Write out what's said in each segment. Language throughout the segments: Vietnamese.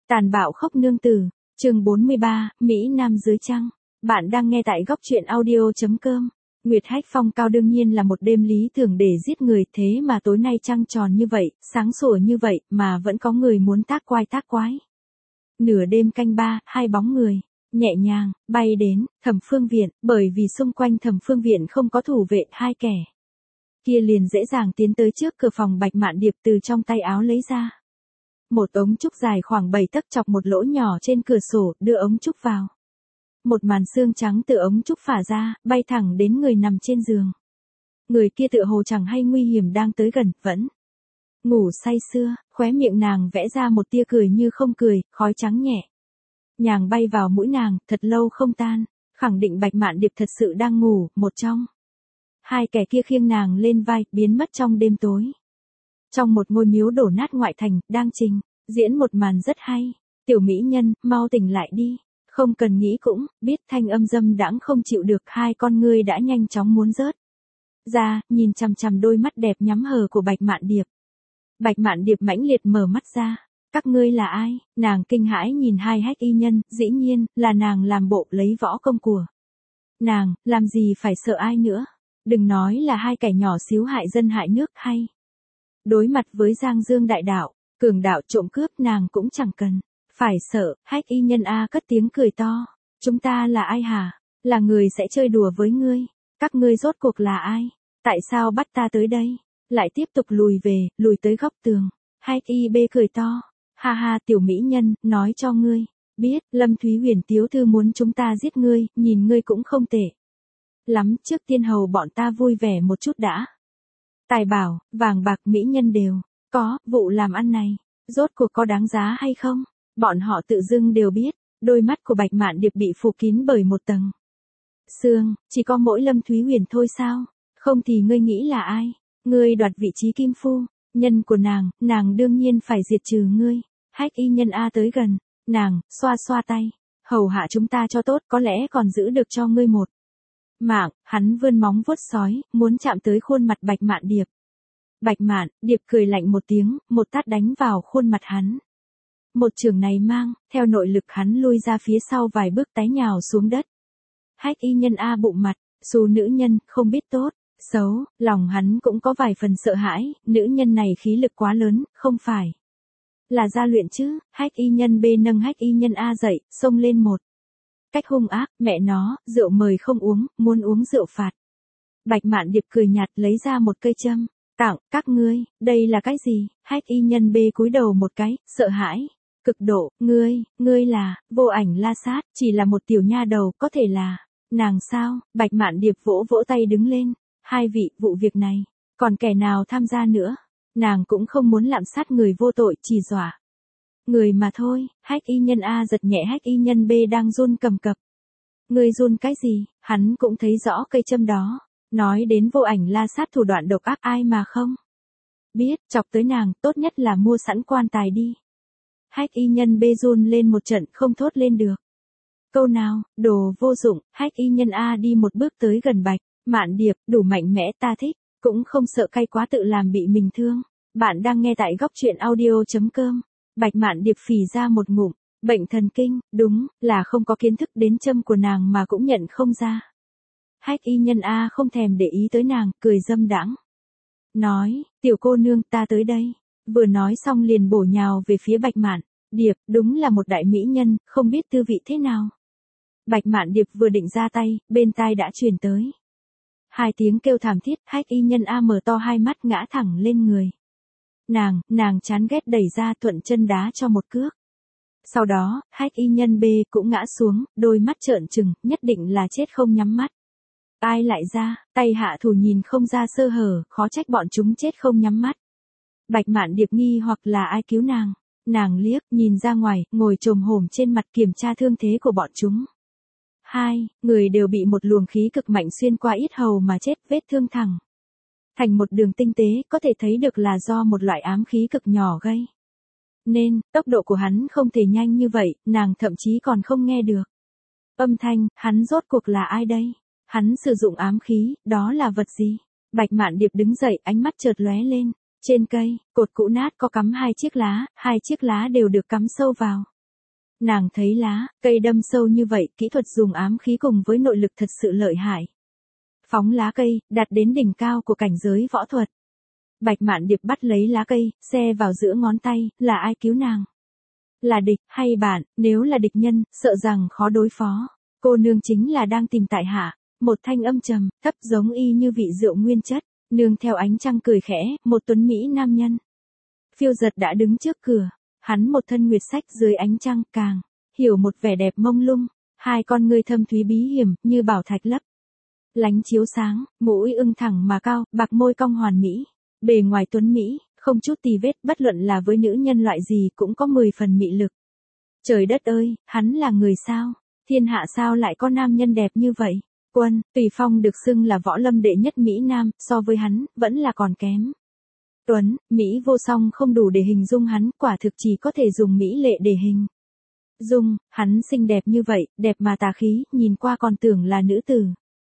Tàn bạo khốc nương tử, chương 43, Mỹ Nam dưới trăng. Bạn đang nghe tại góc truyện audio.com. Nguyệt Hách Phong cao đương nhiên là một đêm lý tưởng để giết người, thế mà tối nay trăng tròn như vậy, sáng sủa như vậy mà vẫn có người muốn tác quái. Nửa đêm canh ba, hai bóng người nhẹ nhàng bay đến Thẩm Phương Viện, bởi vì xung quanh Thẩm Phương Viện không có thủ vệ, hai kẻ kia liền dễ dàng tiến tới trước cửa phòng. Bạch Mạn Điệp từ trong tay áo lấy ra một ống trúc dài khoảng 7 tấc, chọc một lỗ nhỏ trên cửa sổ, đưa ống trúc vào. Một màn xương trắng từ ống trúc phả ra, bay thẳng đến người nằm trên giường. Người kia tựa hồ chẳng hay nguy hiểm đang tới gần, vẫn ngủ say sưa, khóe miệng nàng vẽ ra một tia cười như không cười, khói trắng nhẹ nhàng bay vào mũi nàng, thật lâu không tan, khẳng định Bạch Mạn Điệp thật sự đang ngủ. Một trong hai kẻ kia khiêng nàng lên vai, biến mất trong đêm tối. Trong một ngôi miếu đổ nát ngoại thành, đang trình diễn một màn rất hay. Tiểu mỹ nhân, mau tỉnh lại đi. Không cần nghĩ cũng biết, thanh âm dâm đãng không chịu được, hai con ngươi đã nhanh chóng muốn rớt ra, nhìn chằm chằm đôi mắt đẹp nhắm hờ của Bạch Mạn Điệp. Bạch Mạn Điệp mãnh liệt mở mắt ra. Các ngươi là ai? Nàng kinh hãi nhìn hai hách y nhân, dĩ nhiên là nàng làm bộ lấy võ công của nàng, làm gì phải sợ ai nữa. Đừng nói là hai kẻ nhỏ xíu hại dân hại nước, hay đối mặt với Giang Dương đại đạo, cường đạo trộm cướp, nàng cũng chẳng cần phải sợ. Hách y nhân a cất tiếng cười to. Chúng ta là ai hả? Là người sẽ chơi đùa với ngươi. Các ngươi rốt cuộc là ai? Tại sao bắt ta tới đây? Lại tiếp tục lùi tới góc tường. Hách y bê cười to. Ha ha, tiểu mỹ nhân, nói cho ngươi biết, Lâm Thúy Huyền tiểu thư muốn chúng ta giết ngươi, nhìn ngươi cũng không tệ lắm, trước tiên hầu bọn ta vui vẻ một chút đã. Tài bảo, vàng bạc, mỹ nhân đều có, vụ làm ăn này rốt cuộc có đáng giá hay không? Bọn họ tự dưng đều biết. Đôi mắt của Bạch Mạn Điệp bị phủ kín bởi một tầng sương. Chỉ có mỗi Lâm Thúy Huyền thôi sao? Không thì ngươi nghĩ là ai? Ngươi đoạt vị trí kim phu nhân của nàng đương nhiên phải diệt trừ ngươi. Hách y nhân a tới gần nàng, xoa xoa tay. Hầu hạ chúng ta cho tốt, có lẽ còn giữ được cho ngươi một mạng. Hắn vươn móng vuốt sói, muốn chạm tới khuôn mặt Bạch Mạn Điệp. Bạch Mạn Điệp cười lạnh một tiếng, một tát đánh vào khuôn mặt hắn. Một chưởng này mang theo nội lực, hắn lui ra phía sau vài bước, té nhào xuống đất. Hách y nhân a bụng mặt, xù nữ nhân, không biết tốt xấu, lòng hắn cũng có vài phần sợ hãi. Nữ nhân này khí lực quá lớn, không phải là gia luyện chứ. Hách y nhân b nâng hách y nhân a dậy, xông lên một cách hung ác. Mẹ nó, rượu mời không uống, muốn uống rượu phạt. Bạch Mạn Điệp cười nhạt, lấy ra một cây châm, tặng các ngươi. Đây là cái gì? Hách y nhân b cúi đầu một cái, sợ hãi cực độ. Ngươi là Vô Ảnh La Sát? Chỉ là một tiểu nha đầu, có thể là nàng sao? Bạch Mạn Điệp vỗ vỗ tay đứng lên. Hai vị, vụ việc này còn kẻ nào tham gia nữa? Nàng cũng không muốn lạm sát người vô tội, chỉ dọa người mà thôi. Hách y nhân a giật nhẹ hách y nhân b đang run cầm cập. Ngươi run cái gì? Hắn cũng thấy rõ cây châm đó. Nói đến Vô Ảnh La Sát thủ đoạn độc ác, ai mà không biết. Chọc tới nàng, tốt nhất là mua sẵn quan tài đi. Hách y nhân b run lên một trận, không thốt lên được câu nào. Đồ vô dụng. Hách y nhân a đi một bước tới gần Bạch Mạn Điệp. Đủ mạnh mẽ, ta thích. Cũng không sợ cay quá tự làm bị mình thương. Bạn đang nghe tại góc truyện audio.com. Bạch Mạn Điệp phì ra một ngụm. Bệnh thần kinh, đúng là không có kiến thức đến châm của nàng mà cũng nhận không ra. Hách y nhân a không thèm để ý tới nàng, cười dâm đãng. Nói, tiểu cô nương, ta tới đây. Vừa nói xong liền bổ nhào về phía Bạch Mạn Điệp. Đúng là một đại mỹ nhân, không biết tư vị thế nào. Bạch Mạn Điệp vừa định ra tay, bên tai đã truyền tới hai tiếng kêu thảm thiết. Hách y nhân a mở to hai mắt, ngã thẳng lên người nàng chán ghét đẩy ra, thuận chân đá cho một cước. Sau đó, hách y nhân b cũng ngã xuống, đôi mắt trợn trừng, nhất định là chết không nhắm mắt. Ai lại ra? Tay hạ thủ nhìn không ra sơ hở, khó trách bọn chúng chết không nhắm mắt. Bạch Mạn Điệp nghi hoặc là ai cứu nàng. Nàng liếc nhìn ra ngoài, ngồi chồm hổm trên mặt kiểm tra thương thế của bọn chúng. Hai người đều bị một luồng khí cực mạnh xuyên qua yết hầu mà chết, vết thương thẳng thành một đường tinh tế, có thể thấy được là do một loại ám khí cực nhỏ gây nên. Tốc độ của hắn không thể nhanh như vậy, nàng thậm chí còn không nghe được âm thanh. Hắn rốt cuộc là ai đây? Hắn sử dụng ám khí, đó là vật gì? Bạch Mạn Điệp đứng dậy, ánh mắt chợt lóe lên. Trên cây, cột cũ nát có cắm hai chiếc lá đều được cắm sâu vào Nàng thấy lá, cây đâm sâu như vậy, kỹ thuật dùng ám khí cùng với nội lực thật sự lợi hại. Phóng lá cây, đặt đến đỉnh cao của cảnh giới võ thuật. Bạch Mạn Điệp bắt lấy lá cây, xe vào giữa ngón tay, là ai cứu nàng? Là địch, hay bạn, nếu là địch nhân, sợ rằng khó đối phó. Cô nương chính là đang tìm tại hạ. Một thanh âm trầm, thấp giống y như vị rượu nguyên chất, nương theo ánh trăng cười khẽ, một tuấn mỹ nam nhân. Phiêu Giật đã đứng trước cửa, hắn một thân nguyệt sách dưới ánh trăng, càng hiểu một vẻ đẹp mông lung, hai con ngươi thâm thúy bí hiểm, như bảo thạch lấp lánh chiếu sáng, mũi ưng thẳng mà cao, bạc môi cong hoàn mỹ, bề ngoài tuấn mỹ, không chút tì vết, bất luận là với nữ nhân loại gì cũng có 10 phần mị lực. Trời đất ơi, hắn là người sao? Thiên hạ sao lại có nam nhân đẹp như vậy? Quân, Tùy Phong được xưng là võ lâm đệ nhất Mỹ Nam, so với hắn, vẫn là còn kém. Tuấn, Mỹ vô song không đủ để hình dung hắn, quả thực chỉ có thể dùng Mỹ lệ để hình dung, hắn xinh đẹp như vậy, đẹp mà tà khí, nhìn qua còn tưởng là nữ tử.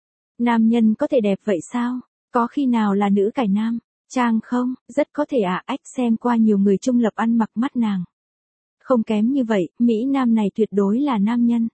Nam nhân có thể đẹp vậy sao? Có khi nào là nữ cải nam? Trang không, rất có thể ách xem qua nhiều người trung lập ăn mặc mắt nàng. Không kém như vậy, Mỹ Nam này tuyệt đối là nam nhân.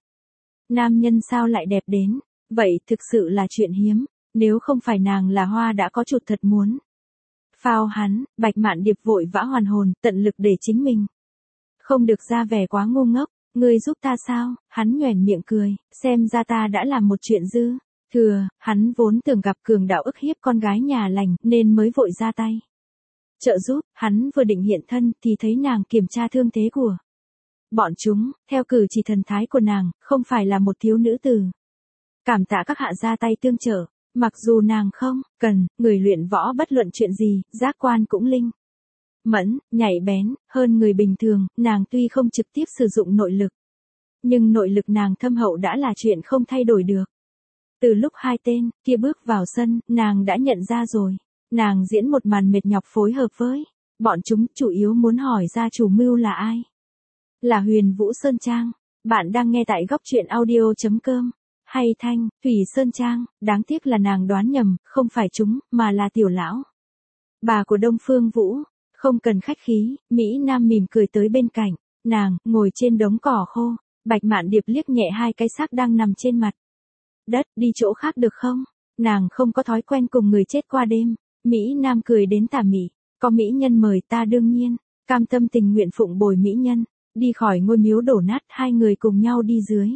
Nam nhân sao lại đẹp đến? Vậy thực sự là chuyện hiếm, nếu không phải nàng là hoa đã có chuột thật muốn. Phao hắn, Bạch Mạn Điệp vội vã hoàn hồn, tận lực để chính mình. Không được ra vẻ quá ngu ngốc, ngươi giúp ta sao? Hắn nhoẻn miệng cười, xem ra ta đã làm một chuyện dư. Thừa, hắn vốn tưởng gặp cường đạo ức hiếp con gái nhà lành nên mới vội ra tay. Trợ giúp, hắn vừa định hiện thân thì thấy nàng kiểm tra thương thế của bọn chúng, theo cử chỉ thần thái của nàng, không phải là một thiếu nữ tử. Cảm tạ các hạ ra tay tương trợ, mặc dù nàng không cần, người luyện võ bất luận chuyện gì, giác quan cũng linh mẫn, nhạy bén, hơn người bình thường, nàng tuy không trực tiếp sử dụng nội lực. Nhưng nội lực nàng thâm hậu đã là chuyện không thay đổi được. Từ lúc hai tên kia bước vào sân, nàng đã nhận ra rồi. Nàng diễn một màn mệt nhọc phối hợp với bọn chúng, chủ yếu muốn hỏi ra chủ mưu là ai. Là Huyền Vũ Sơn Trang. Bạn đang nghe tại góc truyện audio.com. Hay Thanh, Thủy Sơn Trang, đáng tiếc là nàng đoán nhầm, không phải chúng, mà là tiểu lão. Bà của Đông Phương Vũ, không cần khách khí, Mỹ Nam mỉm cười tới bên cạnh, nàng, ngồi trên đống cỏ khô, Bạch Mạn Điệp liếc nhẹ hai cái xác đang nằm trên mặt đất, đi chỗ khác được không? Nàng không có thói quen cùng người chết qua đêm. Mỹ Nam cười đến tà mị, có mỹ nhân mời ta đương nhiên, cam tâm tình nguyện phụng bồi mỹ nhân, đi khỏi ngôi miếu đổ nát, hai người cùng nhau đi dưới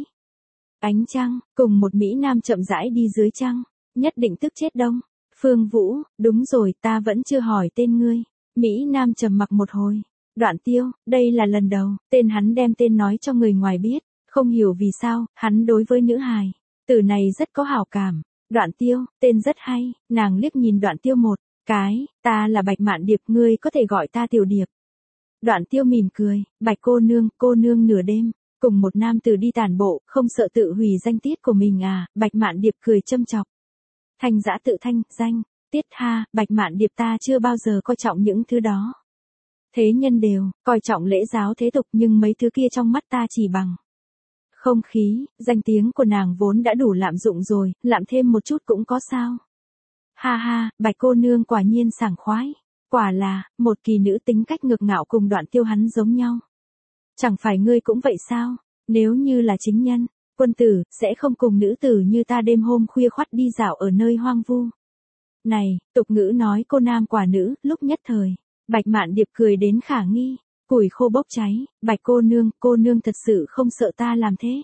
ánh trăng, cùng một Mỹ Nam chậm rãi đi dưới trăng, nhất định tức chết Đông Phương Vũ, đúng rồi, ta vẫn chưa hỏi tên ngươi. Mỹ Nam trầm mặc một hồi. Đoạn Tiêu, đây là lần đầu, tên hắn đem tên nói cho người ngoài biết, không hiểu vì sao, hắn đối với nữ hài tử này rất có hảo cảm. Đoạn Tiêu, tên rất hay, nàng liếc nhìn Đoạn Tiêu một cái, ta là Bạch Mạn Điệp, ngươi có thể gọi ta Tiểu Điệp. Đoạn Tiêu mỉm cười, Bạch cô nương nửa đêm, cùng một nam tử đi tản bộ, không sợ tự hủy danh tiết của mình à? Bạch Mạn Điệp cười châm chọc. Thanh giã tự thanh, danh, tiết ha, Bạch Mạn Điệp ta chưa bao giờ coi trọng những thứ đó. Thế nhân đều coi trọng lễ giáo thế tục, nhưng mấy thứ kia trong mắt ta chỉ bằng không khí, danh tiếng của nàng vốn đã đủ lạm dụng rồi, lạm thêm một chút cũng có sao. Ha ha, Bạch cô nương quả nhiên sảng khoái. Quả là, một kỳ nữ tính cách ngược ngạo cùng Đoạn Tiêu hắn giống nhau. Chẳng phải ngươi cũng vậy sao? Nếu như là chính nhân, quân tử, sẽ không cùng nữ tử như ta đêm hôm khuya khoắt đi dạo ở nơi hoang vu. Này, tục ngữ nói cô nam quả nữ, lúc nhất thời. Bạch Mạn Điệp cười đến khả nghi, củi khô bốc cháy, Bạch cô nương thật sự không sợ ta làm thế.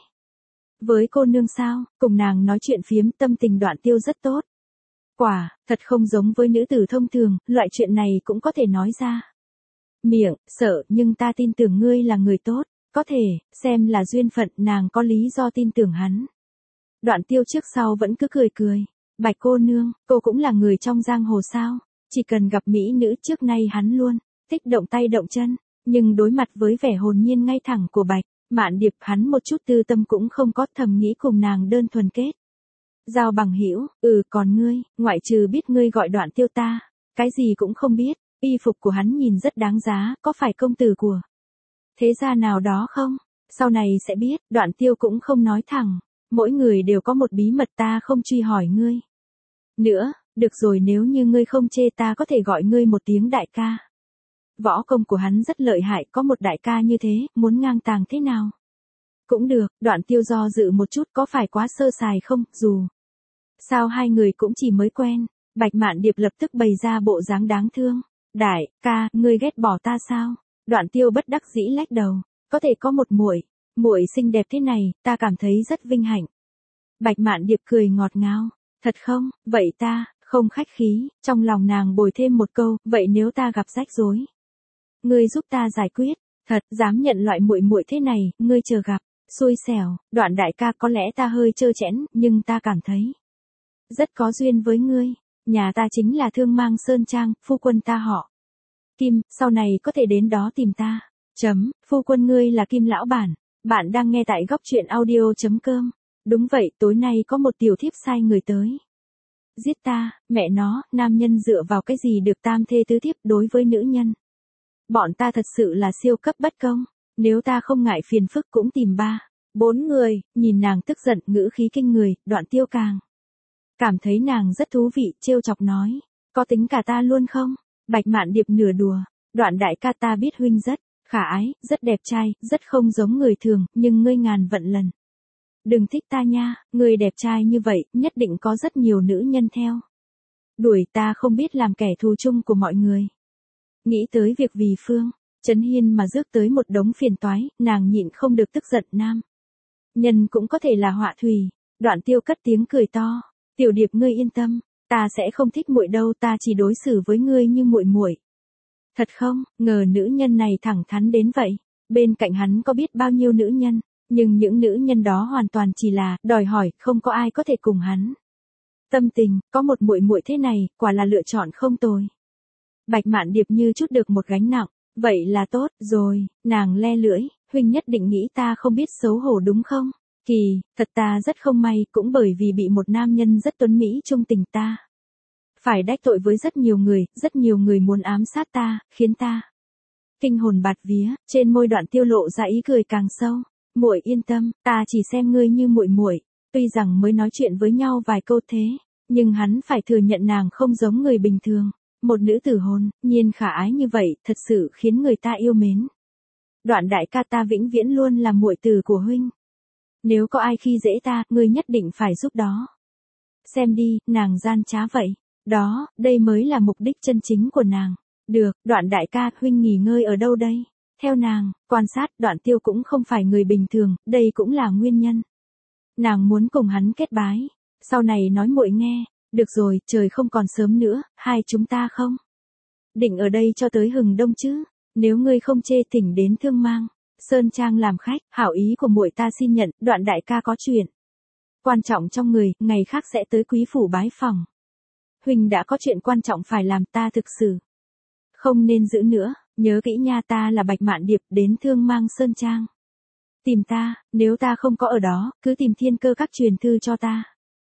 Với cô nương sao, cùng nàng nói chuyện phiếm, tâm tình Đoạn Tiêu rất tốt. Quả, thật không giống với nữ tử thông thường, loại chuyện này cũng có thể nói ra. Miệng, sợ, nhưng ta tin tưởng ngươi là người tốt, có thể, xem là duyên phận, nàng có lý do tin tưởng hắn. Đoạn Tiêu trước sau vẫn cứ cười cười, Bạch cô nương, cô cũng là người trong giang hồ sao, chỉ cần gặp mỹ nữ, trước nay hắn luôn thích động tay động chân, nhưng đối mặt với vẻ hồn nhiên ngay thẳng của Bạch Mạn Điệp, hắn một chút tư tâm cũng không có, thầm nghĩ cùng nàng đơn thuần kết giao bằng hữu. Còn ngươi, ngoại trừ biết ngươi gọi Đoạn Tiêu ta cái gì cũng không biết. Y phục của hắn nhìn rất đáng giá, có phải công tử của thế gia nào đó không? Sau này sẽ biết. Đoạn Tiêu cũng không nói thẳng, mỗi người đều có một bí mật, ta không truy hỏi ngươi nữa. Được rồi, nếu như ngươi không chê, ta có thể gọi ngươi một tiếng đại ca. Võ công của hắn rất lợi hại, có một đại ca như thế, muốn ngang tàng thế nào? Cũng được, Đoạn Tiêu do dự một chút, có phải quá sơ sài không, dù sao hai người cũng chỉ mới quen. Bạch Mạn Điệp lập tức bày ra bộ dáng đáng thương. Đại ca, ngươi ghét bỏ ta sao? Đoạn Tiêu bất đắc dĩ lắc đầu. Có thể có một muội xinh đẹp thế này, ta cảm thấy rất vinh hạnh. Bạch Mạn Điệp cười ngọt ngào. Thật không, vậy ta, không khách khí, trong lòng nàng bồi thêm một câu, vậy nếu ta gặp rắc rối, ngươi giúp ta giải quyết. Thật, dám nhận loại muội thế này, ngươi chờ gặp. Xui xẻo, Đoạn đại ca, có lẽ ta hơi trơ trẽn, nhưng ta cảm thấy rất có duyên với ngươi. Nhà ta chính là Thương Mang Sơn Trang, phu quân ta họ Kim, sau này có thể đến đó tìm ta. Phu quân ngươi là Kim lão bản. Bạn đang nghe tại góc truyện audio.com. Đúng vậy, tối nay có một tiểu thiếp sai người tới giết ta, mẹ nó, nam nhân dựa vào cái gì được tam thê tứ thiếp, đối với nữ nhân bọn ta thật sự là siêu cấp bất công. Nếu ta không ngại phiền phức cũng tìm 4 người. Nhìn nàng tức giận, ngữ khí kinh người, Đoạn Tiêu càng cảm thấy nàng rất thú vị, trêu chọc nói. Có tính cả ta luôn không? Bạch Mạn Điệp nửa đùa. Đoạn đại ca, ta biết huynh rất khả ái, rất đẹp trai, rất không giống người thường, nhưng ngươi ngàn vận lần đừng thích ta nha, ngươi đẹp trai như vậy, nhất định có rất nhiều nữ nhân theo đuổi, ta không biết làm kẻ thù chung của mọi người. Nghĩ tới việc vì Phương Chấn Hiên mà rước tới một đống phiền toái, nàng nhịn không được tức giận. Nam nhân cũng có thể là họa thủy. Đoạn Tiêu cất tiếng cười to. Tiểu Điệp, ngươi yên tâm, ta sẽ không thích muội đâu, ta chỉ đối xử với ngươi như muội. Thật không? Ngờ nữ nhân này thẳng thắn đến vậy. Bên cạnh hắn có biết bao nhiêu nữ nhân, nhưng những nữ nhân đó hoàn toàn chỉ là đòi hỏi, không có ai có thể cùng hắn tâm tình. Có một muội thế này, quả là lựa chọn không tồi. Bạch Mạn Điệp như chút được một gánh nặng. Vậy là tốt rồi. Nàng le lưỡi. Huynh nhất định nghĩ ta không biết xấu hổ đúng không? Kỳ thật ta rất không may, cũng bởi vì bị một nam nhân rất tuấn mỹ trung tình, ta phải đắc tội với rất nhiều người muốn ám sát ta, khiến ta kinh hồn bạt vía. Trên môi Đoạn Tiêu lộ ra ý cười càng sâu. Muội yên tâm, ta chỉ xem ngươi như muội. Tuy rằng mới nói chuyện với nhau vài câu thế, nhưng hắn phải thừa nhận nàng không giống người bình thường. Một nữ tử hồn nhiên khả ái như vậy, thật sự khiến người ta yêu mến. Đoạn đại ca, ta vĩnh viễn luôn là muội tử của huynh. Nếu có ai khi dễ ta, ngươi nhất định phải giúp đó. Xem đi, nàng gian trá vậy. Đó, đây mới là mục đích chân chính của nàng. Được, Đoạn đại ca, huynh nghỉ ngơi ở đâu đây? Theo nàng quan sát, Đoạn Tiêu cũng không phải người bình thường, đây cũng là nguyên nhân nàng muốn cùng hắn kết bái. Sau này nói muội nghe. Được rồi, trời không còn sớm nữa, hai chúng ta không định ở đây cho tới hừng đông chứ? Nếu ngươi không chê, thỉnh đến Thương Mang Sơn Trang làm khách. Hảo ý của muội ta xin nhận. Đoạn đại ca có chuyện quan trọng trong người, ngày khác sẽ tới quý phủ bái phỏng. Huynh đã có chuyện quan trọng phải làm, ta thực sự không nên giữ nữa. Nhớ kỹ nha, ta là Bạch Mạn Điệp, đến Thương Mang Sơn Trang tìm ta. Nếu ta không có ở đó, cứ tìm Thiên Cơ Các truyền thư cho ta.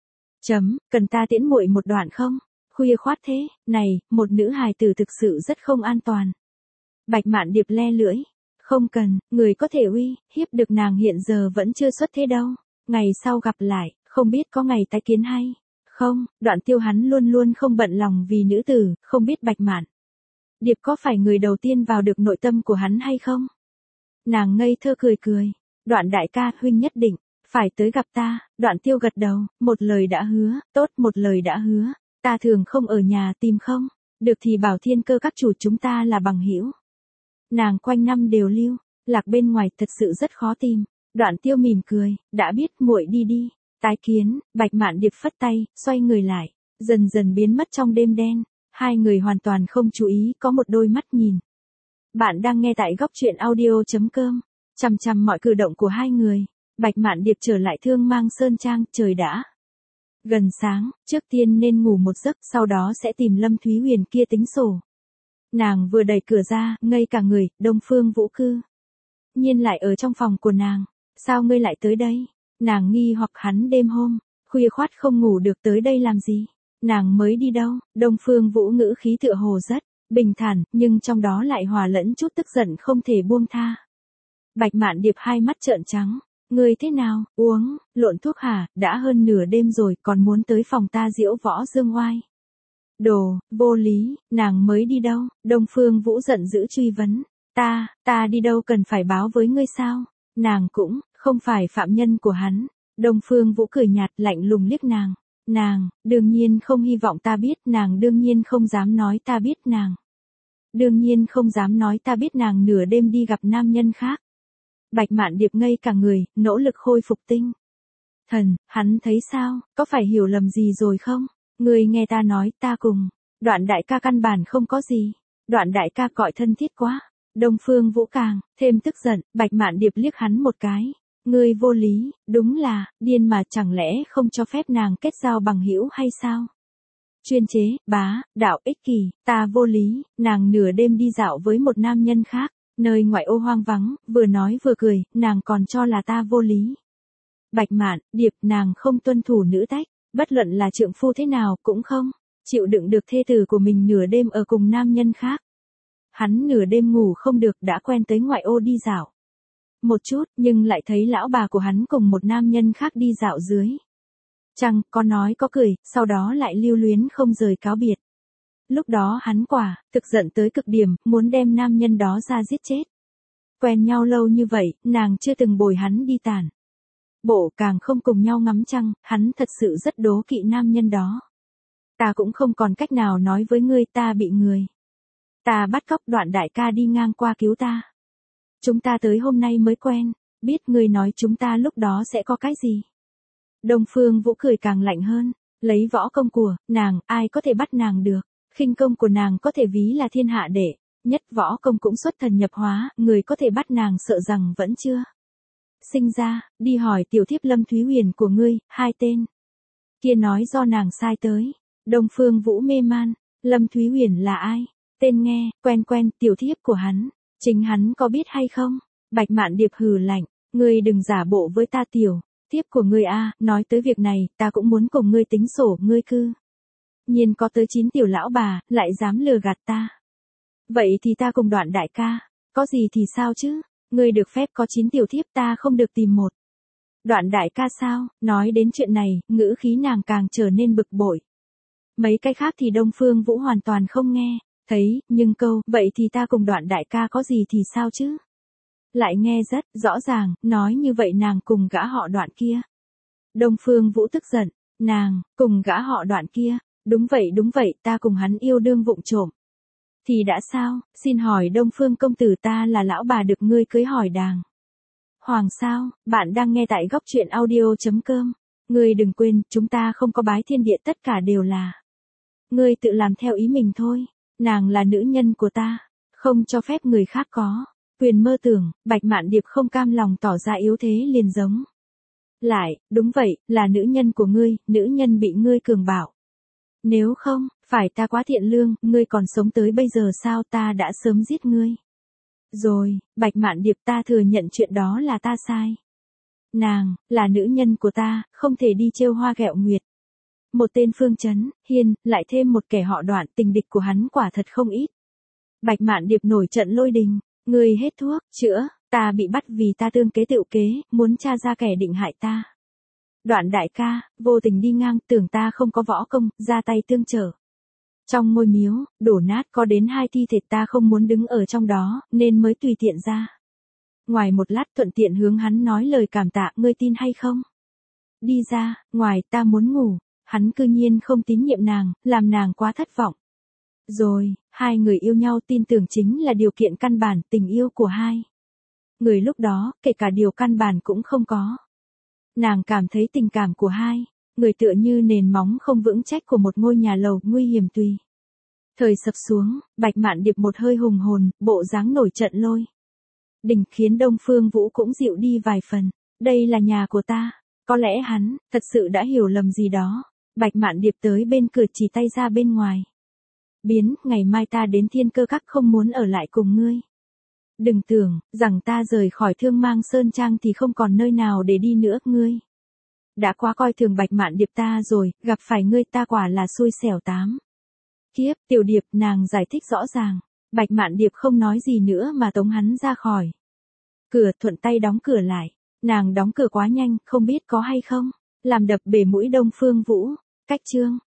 Cần ta tiễn muội một đoạn không? Khuya khoát thế này, một nữ hài tử thực sự rất không an toàn. Bạch Mạn Điệp le lưỡi. Không cần, người có thể uy hiếp được nàng hiện giờ vẫn chưa xuất thế đâu. Ngày sau gặp lại, không biết có ngày tái kiến hay không? Đoạn Tiêu hắn luôn luôn không bận lòng vì nữ tử, không biết Bạch Mạn Điệp có phải người đầu tiên vào được nội tâm của hắn hay không? Nàng ngây thơ cười. Đoạn đại ca, huynh nhất định phải tới gặp ta. Đoạn Tiêu gật đầu. Một lời đã hứa. Tốt, một lời đã hứa. Ta thường không ở nhà, tìm không được thì bảo Thiên Cơ Các chủ chúng ta là bằng hữu. Nàng quanh năm đều lưu lạc bên ngoài, thật sự rất khó tìm. Đoạn Tiêu mỉm cười. Đã biết, muội đi. Tái kiến. Bạch Mạn Điệp phất tay, xoay người lại, dần dần biến mất trong đêm đen. Hai người hoàn toàn không chú ý, có một đôi mắt nhìn. Bạn đang nghe tại góc truyện audio.com. Chằm mọi cử động của hai người. Bạch Mạn Điệp trở lại Thương Mang Sơn Trang, trời đã gần sáng, trước tiên nên ngủ một giấc, sau đó sẽ tìm Lâm Thúy Huyền kia tính sổ. Nàng vừa đẩy cửa ra, ngây cả người, Đông Phương Vũ cư nhiên lại ở trong phòng của nàng. Sao ngươi lại tới đây? Nàng nghi hoặc. Hắn đêm hôm khuya khoắt không ngủ được, tới đây làm gì? Nàng mới đi đâu? Đông Phương Vũ ngữ khí tựa hồ rất bình thản, nhưng trong đó lại hòa lẫn chút tức giận không thể buông tha. Bạch Mạn Điệp hai mắt trợn trắng. Ngươi thế nào, uống lộn thuốc hả? Đã hơn nửa đêm rồi, còn muốn tới phòng ta diễu võ dương oai. Đồ vô lý, nàng mới đi đâu? Đông Phương Vũ giận dữ truy vấn. Ta đi đâu cần phải báo với ngươi sao? Nàng cũng không phải phạm nhân của hắn. Đông Phương Vũ cười nhạt lạnh lùng liếc nàng. Nàng, đương nhiên không hy vọng ta biết, nàng đương nhiên không dám nói ta biết nàng. Đương nhiên không dám nói ta biết nàng nửa đêm đi gặp nam nhân khác. Bạch Mạn Điệp ngây cả người, nỗ lực khôi phục tinh thần, hắn thấy sao, có phải hiểu lầm gì rồi không? Ngươi nghe ta nói, ta cùng Đoạn đại ca căn bản không có gì. Đoạn đại ca gọi thân thiết quá. Đông Phương Vũ càng thêm tức giận, Bạch Mạn Điệp liếc hắn một cái. Ngươi vô lý, đúng là điên mà, chẳng lẽ không cho phép nàng kết giao bằng hữu hay sao? Chuyên chế, bá, đạo ích kỷ, ta vô lý, nàng nửa đêm đi dạo với một nam nhân khác, nơi ngoại ô hoang vắng, vừa nói vừa cười, nàng còn cho là ta vô lý. Bạch Mạn Điệp, nàng không tuân thủ nữ tách, bất luận là trượng phu thế nào cũng không chịu đựng được thê tử của mình nửa đêm ở cùng nam nhân khác. Hắn nửa đêm ngủ không được đã quen tới ngoại ô đi dạo một chút, nhưng lại thấy lão bà của hắn cùng một nam nhân khác đi dạo dưới trăng, có nói có cười, sau đó lại lưu luyến không rời cáo biệt. Lúc đó hắn quả thực giận tới cực điểm, muốn đem nam nhân đó ra giết chết. Quen nhau lâu như vậy, nàng chưa từng bồi hắn đi tản bộ, càng không cùng nhau ngắm trăng, hắn thật sự rất đố kỵ nam nhân đó. Ta cũng không còn cách nào nói với ngươi, ta bị người ta bắt cóc, Đoạn đại ca đi ngang qua cứu ta. Chúng ta tới hôm nay mới quen, biết ngươi nói chúng ta lúc đó sẽ có cái gì. Đông Phương Vũ cười càng lạnh hơn, lấy võ công của nàng, ai có thể bắt nàng được, khinh công của nàng có thể ví là thiên hạ đệ nhất, võ công cũng xuất thần nhập hóa, người có thể bắt nàng sợ rằng vẫn chưa sinh ra. Đi hỏi tiểu thiếp Lâm Thúy Huyền của ngươi, hai tên kia nói do nàng sai tới. Đông Phương Vũ mê man, Lâm Thúy Huyền là ai? Tên nghe quen quen, tiểu thiếp của hắn, chính hắn có biết hay không? Bạch Mạn Điệp hừ lạnh, ngươi đừng giả bộ với ta, tiểu thiếp của ngươi a, nói tới việc này, ta cũng muốn cùng ngươi tính sổ, ngươi cư nhiên có tới 9 tiểu lão bà, lại dám lừa gạt ta. Vậy thì ta cùng Đoạn đại ca, có gì thì sao chứ? Ngươi được phép có 9 tiểu thiếp, ta không được tìm một. Đoạn đại ca sao? Nói đến chuyện này, ngữ khí nàng càng trở nên bực bội. Mấy cái khác thì Đông Phương Vũ hoàn toàn không nghe thấy, nhưng câu, vậy thì ta cùng Đoạn đại ca có gì thì sao chứ? Lại nghe rất rõ ràng, nói như vậy nàng cùng gã họ Đoạn kia. Đông Phương Vũ tức giận, nàng, cùng gã họ Đoạn kia, đúng vậy, ta cùng hắn yêu đương vụng trộm. Thì đã sao, xin hỏi Đông Phương công tử, ta là lão bà được ngươi cưới hỏi đàng hoàng sao? Bạn đang nghe tại góc truyện audio.com. Ngươi đừng quên, chúng ta không có bái thiên địa, tất cả đều là ngươi tự làm theo ý mình thôi. Nàng là nữ nhân của ta, không cho phép người khác có quyền mơ tưởng. Bạch Mạn Điệp không cam lòng tỏ ra yếu thế, liền giống lại, đúng vậy, là nữ nhân của ngươi, nữ nhân bị ngươi cường bạo. Nếu không phải ta quá thiện lương, ngươi còn sống tới bây giờ sao, ta đã sớm giết ngươi rồi. Bạch Mạn Điệp, ta thừa nhận chuyện đó là ta sai. Nàng là nữ nhân của ta, không thể đi trêu hoa ghẹo nguyệt. Một tên Phương Chấn Hiên, lại thêm một kẻ họ Đoạn, tình địch của hắn quả thật không ít. Bạch Mạn Điệp nổi trận lôi đình, ngươi hết thuốc chữa, ta bị bắt vì ta tương kế tựu kế, muốn tra ra kẻ định hại ta. Đoạn đại ca, vô tình đi ngang, tưởng ta không có võ công, ra tay tương trợ. Trong ngôi miếu, đổ nát có đến 2 thi thể, ta không muốn đứng ở trong đó, nên mới tùy tiện ra. Ngoài một lát thuận tiện hướng hắn nói lời cảm tạ, ngươi tin hay không? Đi ra, ngoài, ta muốn ngủ. Hắn cư nhiên không tín nhiệm nàng, làm nàng quá thất vọng. Rồi, hai người yêu nhau, tin tưởng chính là điều kiện căn bản, tình yêu của hai người lúc đó, kể cả điều căn bản cũng không có. Nàng cảm thấy tình cảm của hai người tựa như nền móng không vững chắc của một ngôi nhà lầu nguy hiểm tùy thời sập xuống. Bạch Mạn Điệp một hơi hùng hồn, bộ dáng nổi trận lôi đình, khiến Đông Phương Vũ cũng dịu đi vài phần. Đây là nhà của ta. Có lẽ hắn thật sự đã hiểu lầm gì đó. Bạch Mạn Điệp tới bên cửa, chỉ tay ra bên ngoài. Biến, ngày mai ta đến Thiên Cơ Các, không muốn ở lại cùng ngươi. Đừng tưởng rằng ta rời khỏi Thương Mang Sơn Trang thì không còn nơi nào để đi nữa, ngươi đã quá coi thường Bạch Mạn Điệp ta rồi, gặp phải ngươi ta quả là xui xẻo tám kiếp. Tiểu Điệp, nàng giải thích rõ ràng. Bạch Mạn Điệp không nói gì nữa mà tống hắn ra khỏi cửa, thuận tay đóng cửa lại. Nàng đóng cửa quá nhanh, không biết có hay không làm đập bể mũi Đông Phương Vũ. Cách chương